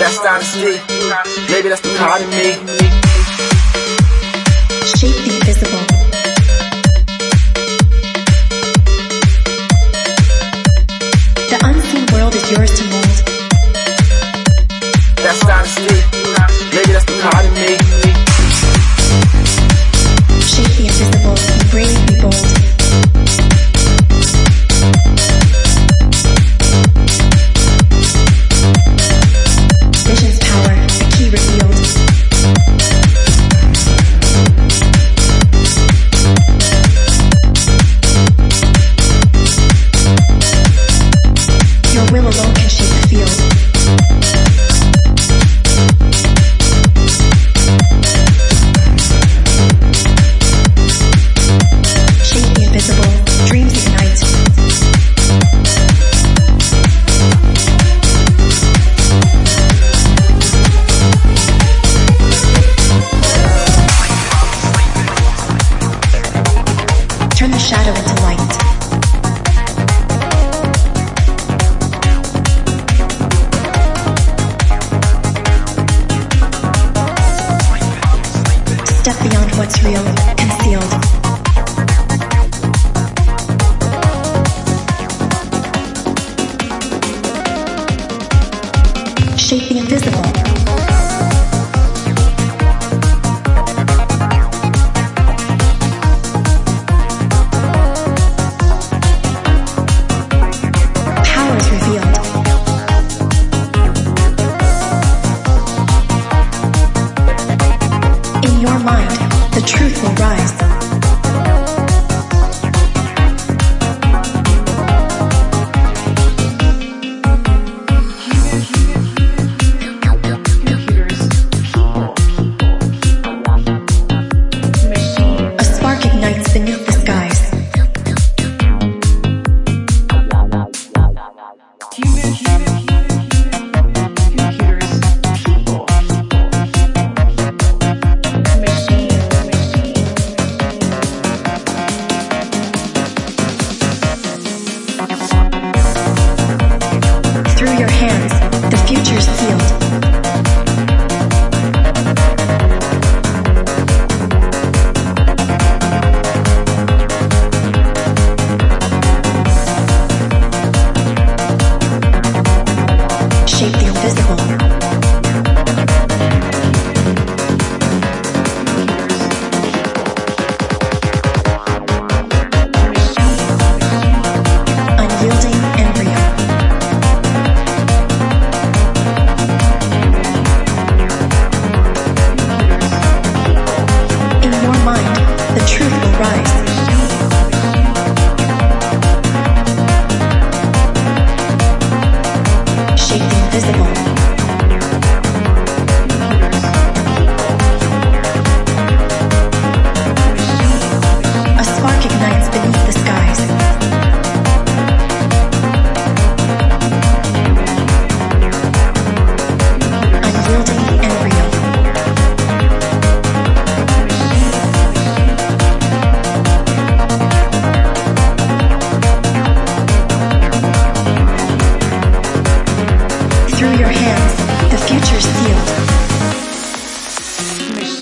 That's honesty. Maybe that's the part of me. Shape the invisible. The unseen world is yours to mold. That's honesty. Maybe that's the part of me. Shape the invisible. Be brave, be bold. Vision's power, the key revealed. Your will alone can shape the field. Shape the invisible, dreams ignite. Turn the shadow into light. Step beyond what's real, concealed. Shape the invisible. Power is revealed. In your mind, the truth will rise.